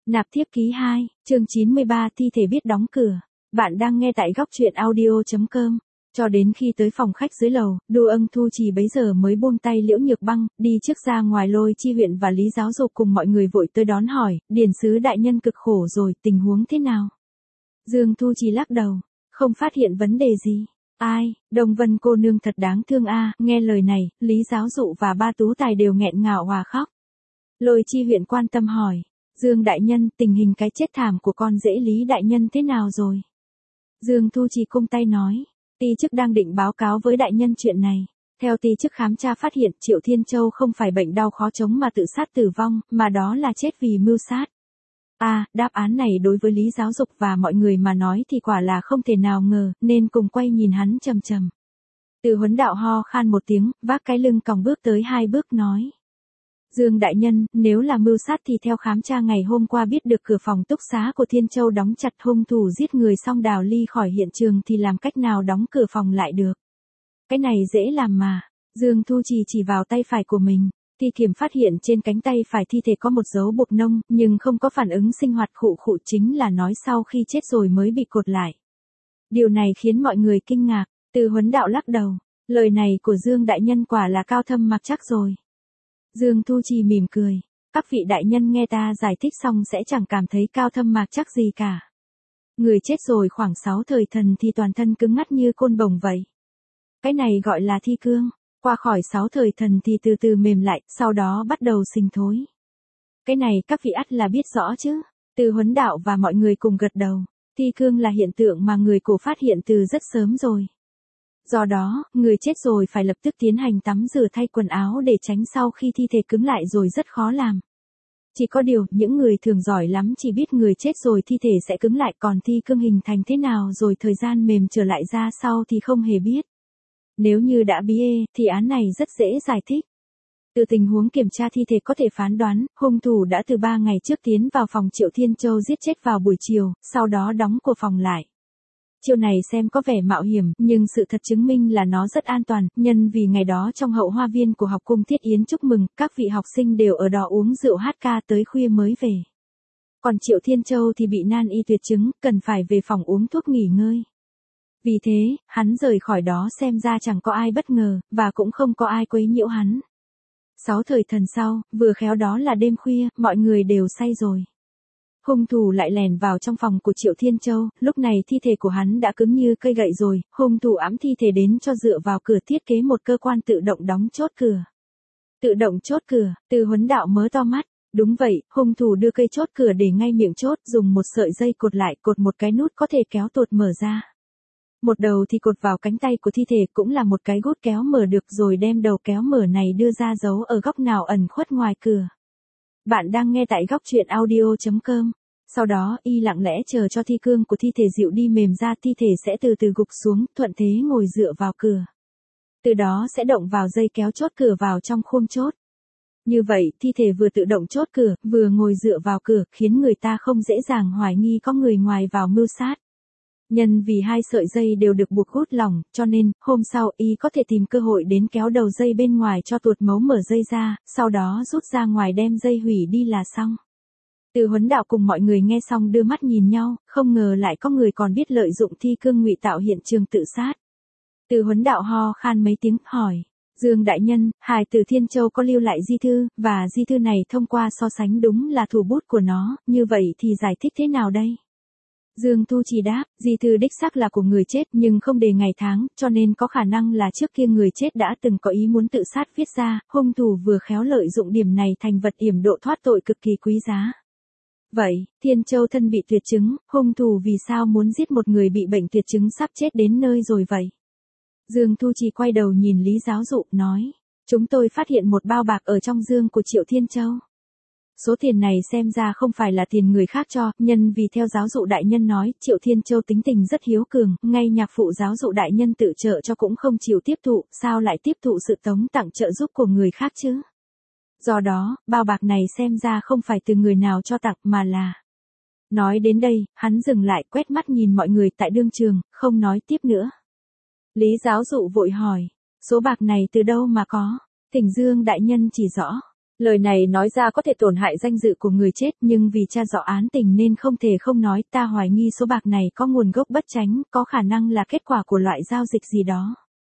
Nạp thiếp ký 2, chương 93 thi thể biết đóng cửa. Bạn đang nghe tại góc truyện audio.com. Cho đến khi tới phòng khách dưới lầu, Đô Ân Thu Trì bấy giờ mới buông tay Liễu Nhược Băng, đi trước ra ngoài lôi chi huyện và Lý Giáo Dục cùng mọi người vội tới đón hỏi, điển sứ đại nhân cực khổ rồi, tình huống thế nào? Dương Thu Trì lắc đầu, không phát hiện vấn đề gì. Ai, Đồng Vân cô nương thật đáng thương a. Nghe lời này, Lý Giáo Dụ và Ba Tú Tài đều nghẹn ngào hòa khóc. Lôi chi huyện quan tâm hỏi, Dương đại nhân, tình hình cái chết thảm của con rể Lý đại nhân thế nào rồi? Dương Thu Trì cung tay nói, ty chức đang định báo cáo với đại nhân chuyện này. Theo ty chức khám tra phát hiện Triệu Thiên Châu không phải bệnh đau khó chống mà tự sát tử vong, mà đó là chết vì mưu sát. Đáp án này đối với Lý Giáo Dục và mọi người mà nói thì quả là không thể nào ngờ, nên cùng quay nhìn hắn trầm trầm. Từ Huấn đạo ho khan một tiếng, vác cái lưng còng bước tới 2 bước nói. Dương đại nhân, nếu là mưu sát thì theo khám tra ngày hôm qua biết được cửa phòng túc xá của Thiên Châu đóng chặt, hung thủ giết người xong đào ly khỏi hiện trường thì làm cách nào đóng cửa phòng lại được? Cái này dễ làm mà. Dương Thu Trì chỉ vào tay phải của mình. Thi kiểm phát hiện trên cánh tay phải thi thể có một dấu buộc nông, nhưng không có phản ứng sinh hoạt khụ chính là nói sau khi chết rồi mới bị cột lại. Điều này khiến mọi người kinh ngạc. Từ Huấn đạo lắc đầu. Lời này của Dương đại nhân quả là cao thâm mặc chắc rồi. Dương Thu Trì mỉm cười. Các vị đại nhân nghe ta giải thích xong sẽ chẳng cảm thấy cao thâm mạc chắc gì cả. Người chết rồi khoảng 6 thời thần thì toàn thân cứng ngắt như côn bổng vậy. Cái này gọi là thi cương. Qua khỏi 6 thời thần thì từ từ mềm lại, sau đó bắt đầu sinh thối. Cái này các vị ắt là biết rõ chứ. Từ Huấn đạo và mọi người cùng gật đầu. Thi cương là hiện tượng mà người cổ phát hiện từ rất sớm rồi. Do đó, người chết rồi phải lập tức tiến hành tắm rửa thay quần áo để tránh sau khi thi thể cứng lại rồi rất khó làm. Chỉ có điều, những người thường giỏi lắm chỉ biết người chết rồi thi thể sẽ cứng lại, còn thi cương hình thành thế nào rồi thời gian mềm trở lại ra sau thì không hề biết. Nếu như đã biết thì án này rất dễ giải thích. Từ tình huống kiểm tra thi thể có thể phán đoán, hung thủ đã từ 3 ngày trước tiến vào phòng Triệu Thiên Châu giết chết vào buổi chiều, sau đó đóng cửa phòng lại. Chiêu này xem có vẻ mạo hiểm, nhưng sự thật chứng minh là nó rất an toàn, nhân vì ngày đó trong hậu hoa viên của học cung thiết yến chúc mừng, các vị học sinh đều ở đó uống rượu hát ca tới khuya mới về. Còn Triệu Thiên Châu thì bị nan y tuyệt chứng, cần phải về phòng uống thuốc nghỉ ngơi. Vì thế, hắn rời khỏi đó xem ra chẳng có ai bất ngờ, và cũng không có ai quấy nhiễu hắn. 6 thời thần sau, vừa khéo đó là đêm khuya, mọi người đều say rồi. Hung thủ lại lèn vào trong phòng của Triệu Thiên Châu, lúc này thi thể của hắn đã cứng như cây gậy rồi, hung thủ ẵm thi thể đến cho dựa vào cửa thiết kế một cơ quan tự động đóng chốt cửa. Tự động chốt cửa, Từ Huấn đạo mớ to mắt, đúng vậy, hung thủ đưa cây chốt cửa để ngay miệng chốt, dùng một sợi dây cột lại, cột một cái nút có thể kéo tuột mở ra. Một đầu thì cột vào cánh tay của thi thể, cũng là một cái gút kéo mở được, rồi đem đầu kéo mở này đưa ra giấu ở góc nào ẩn khuất ngoài cửa. Bạn đang nghe tại góc truyện audio.com. Sau đó, y lặng lẽ chờ cho thi cương của thi thể dịu đi mềm ra, thi thể sẽ từ từ gục xuống, thuận thế ngồi dựa vào cửa. Từ đó sẽ động vào dây kéo chốt cửa vào trong khung chốt. Như vậy, thi thể vừa tự động chốt cửa, vừa ngồi dựa vào cửa, khiến người ta không dễ dàng hoài nghi có người ngoài vào mưu sát. Nhân vì 2 sợi dây đều được buộc hút lỏng, cho nên, hôm sau, y có thể tìm cơ hội đến kéo đầu dây bên ngoài cho tuột mấu mở dây ra, sau đó rút ra ngoài đem dây hủy đi là xong. Từ Huấn đạo cùng mọi người nghe xong đưa mắt nhìn nhau, không ngờ lại có người còn biết lợi dụng thi cương ngụy tạo hiện trường tự sát. Từ Huấn đạo ho khan mấy tiếng, hỏi, Dương đại nhân, hài tử Thiên Châu có lưu lại di thư, và di thư này thông qua so sánh đúng là thủ bút của nó, như vậy thì giải thích thế nào đây? Dương Thu Trì đáp, di thư đích xác là của người chết nhưng không đề ngày tháng, cho nên có khả năng là trước kia người chết đã từng có ý muốn tự sát viết ra, hung thủ vừa khéo lợi dụng điểm này thành vật yểm độ thoát tội cực kỳ quý giá. Vậy, Thiên Châu thân bị tuyệt chứng, hung thủ vì sao muốn giết một người bị bệnh tuyệt chứng sắp chết đến nơi rồi vậy? Dương Thu Trì quay đầu nhìn Lý Giáo Dụ, nói, chúng tôi phát hiện một bao bạc ở trong dương của Triệu Thiên Châu. Số tiền này xem ra không phải là tiền người khác cho, nhân vì theo Giáo Dụ đại nhân nói, Triệu Thiên Châu tính tình rất hiếu cường, ngay nhạc phụ Giáo Dụ đại nhân tự trợ cho cũng không chịu tiếp thụ, sao lại tiếp thụ sự tống tặng trợ giúp của người khác chứ? Do đó, bao bạc này xem ra không phải từ người nào cho tặng mà là. Nói đến đây, hắn dừng lại, quét mắt nhìn mọi người tại đương trường, không nói tiếp nữa. Lý Giáo Dụ vội hỏi, số bạc này từ đâu mà có? Thỉnh Dương đại nhân chỉ rõ. Lời này nói ra có thể tổn hại danh dự của người chết, nhưng vì tra rõ án tình nên không thể không nói. Ta hoài nghi số bạc này có nguồn gốc bất chánh, có khả năng là kết quả của loại giao dịch gì đó.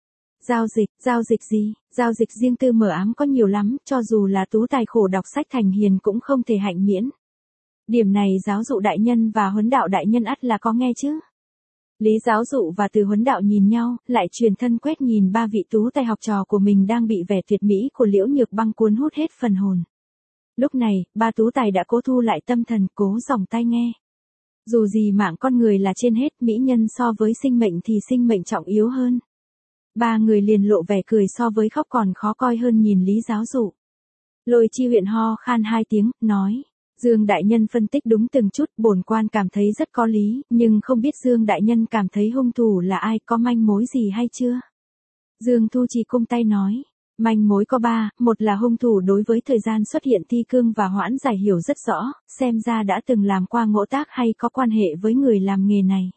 Giao dịch gì? Giao dịch riêng tư mờ ám có nhiều lắm, cho dù là tú tài khổ đọc sách thành hiền cũng không thể hạnh miễn. Điểm này giáo dụ đại nhân và huấn đạo đại nhân ắt là có nghe chứ. Lý giáo dụ và Từ huấn đạo nhìn nhau, lại truyền thân quét nhìn ba vị tú tài học trò của mình đang bị vẻ tuyệt mỹ của Liễu Nhược Băng cuốn hút hết phần hồn. Lúc này, ba tú tài đã cố thu lại tâm thần, cố dòng tai nghe. Dù gì mạng con người là trên hết, mỹ nhân so với sinh mệnh thì sinh mệnh trọng yếu hơn. Ba người liền lộ vẻ cười so với khóc còn khó coi hơn nhìn Lý giáo dụ. Lôi Chi Huyện ho khan 2 tiếng, nói. Dương đại nhân phân tích đúng từng chút, bổn quan cảm thấy rất có lý, nhưng không biết Dương đại nhân cảm thấy hung thủ là ai, có manh mối gì hay chưa? Dương Thu Trì cung tay nói, manh mối có 3, một là hung thủ đối với thời gian xuất hiện thi cương và hoãn giải hiểu rất rõ, xem ra đã từng làm qua ngỗ tác hay có quan hệ với người làm nghề này.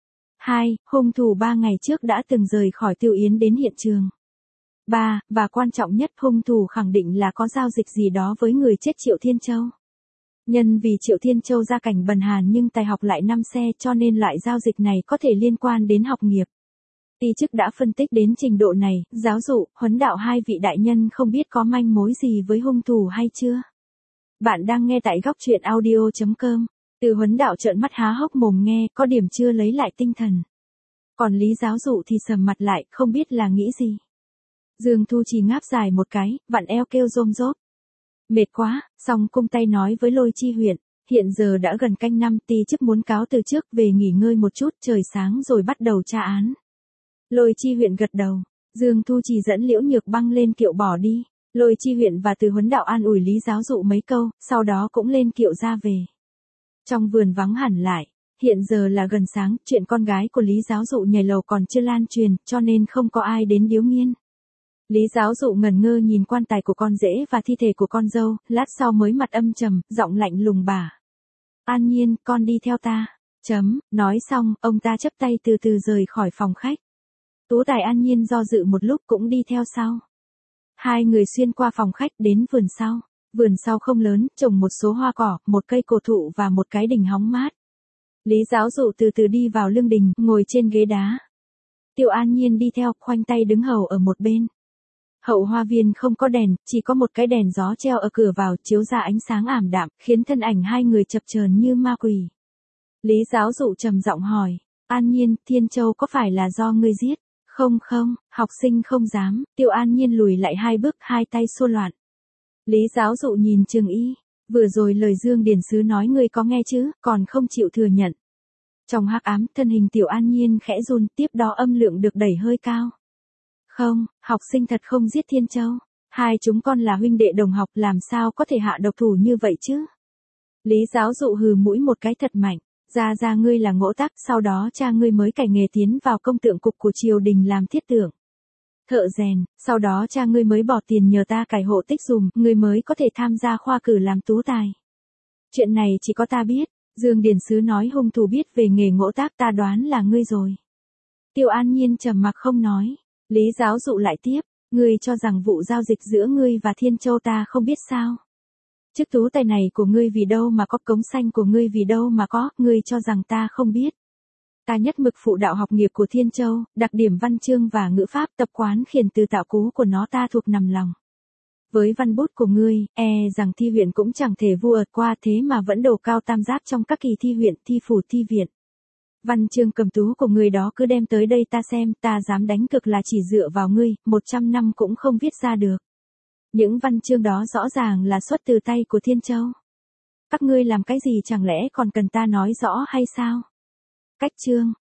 2, hung thủ 3 ngày trước đã từng rời khỏi Tiêu Yến đến hiện trường. 3, và quan trọng nhất, hung thủ khẳng định là có giao dịch gì đó với người chết Triệu Thiên Châu. Nhân vì Triệu Thiên Châu gia cảnh bần hàn nhưng tài học lại 5 xe, cho nên loại giao dịch này có thể liên quan đến học nghiệp. Ti chức đã phân tích đến trình độ này, giáo dụ, huấn đạo hai vị đại nhân không biết có manh mối gì với hung thủ hay chưa? Bạn đang nghe tại góc truyện audio.com. Từ huấn đạo trợn mắt há hốc mồm nghe, có điểm chưa lấy lại tinh thần. Còn Lý giáo dụ thì sầm mặt lại, không biết là nghĩ gì. Dương Thu Trì ngáp dài một cái, vặn eo kêu rôm rốp. Mệt quá, xong cung tay nói với Lôi Chi Huyện, hiện giờ đã gần canh 5, ti chức muốn cáo từ trước về nghỉ ngơi một chút, trời sáng rồi bắt đầu tra án. Lôi Chi Huyện gật đầu, Dương Thu Trì dẫn Liễu Nhược Băng lên kiệu bỏ đi, Lôi Chi Huyện và Từ huấn đạo an ủi Lý giáo dụ mấy câu, sau đó cũng lên kiệu ra về. Trong vườn vắng hẳn lại, hiện giờ là gần sáng, chuyện con gái của Lý giáo dụ nhảy lầu còn chưa lan truyền, cho nên không có ai đến điếu nghiên. Lý giáo dụ ngẩn ngơ nhìn quan tài của con rể và thi thể của con dâu, lát sau mới mặt âm trầm, giọng lạnh lùng bà. An Nhiên, con đi theo ta. Nói xong, ông ta chắp tay từ từ rời khỏi phòng khách. Tú tài An Nhiên do dự một lúc cũng đi theo sau. Hai người xuyên qua phòng khách đến vườn sau. Vườn sau không lớn, trồng một số hoa cỏ, một cây cổ thụ và một cái đình hóng mát. Lý giáo dụ từ từ đi vào lương đình, ngồi trên ghế đá. Tiêu An Nhiên đi theo, khoanh tay đứng hầu ở một bên. Hậu hoa viên không có đèn, chỉ có một cái đèn gió treo ở cửa vào, chiếu ra ánh sáng ảm đạm, khiến thân ảnh hai người chập chờn như ma quỷ. Lý giáo dụ trầm giọng hỏi, An Nhiên, Thiên Châu có phải là do ngươi giết? Không, học sinh không dám. Tiêu An Nhiên lùi lại 2 bước, hai tay xô loạn. Lý giáo dụ nhìn Trường Y, vừa rồi lời Dương Điển Sứ nói ngươi có nghe chứ, còn không chịu thừa nhận. Trong hắc ám, thân hình Tiểu An Nhiên khẽ run, tiếp đó âm lượng được đẩy hơi cao. Không, học sinh thật không giết Thiên Châu. Hai chúng con là huynh đệ đồng học, làm sao có thể hạ độc thủ như vậy chứ? Lý giáo dụ hừ mũi một cái thật mạnh. Ra ngươi là ngỗ tác, sau đó cha ngươi mới cải nghề tiến vào công tượng cục của triều đình làm thiết tượng. Thợ rèn, sau đó cha ngươi mới bỏ tiền nhờ ta cải hộ tích dùm, ngươi mới có thể tham gia khoa cử làm tú tài. Chuyện này chỉ có ta biết, Dương Điển Sứ nói hung thủ biết về nghề ngỗ tác, ta đoán là ngươi rồi. Tiêu An Nhiên trầm mặc không nói. Lý giáo dụ lại tiếp, ngươi cho rằng vụ giao dịch giữa ngươi và Thiên Châu ta không biết sao? Chức tú tài này của ngươi vì đâu mà có, cống xanh của ngươi vì đâu mà có, ngươi cho rằng ta không biết. Ta nhất mực phụ đạo học nghiệp của Thiên Châu, đặc điểm văn chương và ngữ pháp, tập quán khiển từ tạo cú của nó ta thuộc nằm lòng. Với văn bút của ngươi, rằng thi huyện cũng chẳng thể vua ợt qua, thế mà vẫn đổ cao tam giác trong các kỳ thi huyện, thi phủ, thi viện. Văn chương cầm tú của ngươi đó cứ đem tới đây ta xem, ta dám đánh cược là chỉ dựa vào ngươi, 100 năm cũng không viết ra được. Những văn chương đó rõ ràng là xuất từ tay của Thiên Châu. Các ngươi làm cái gì chẳng lẽ còn cần ta nói rõ hay sao? Cách chương,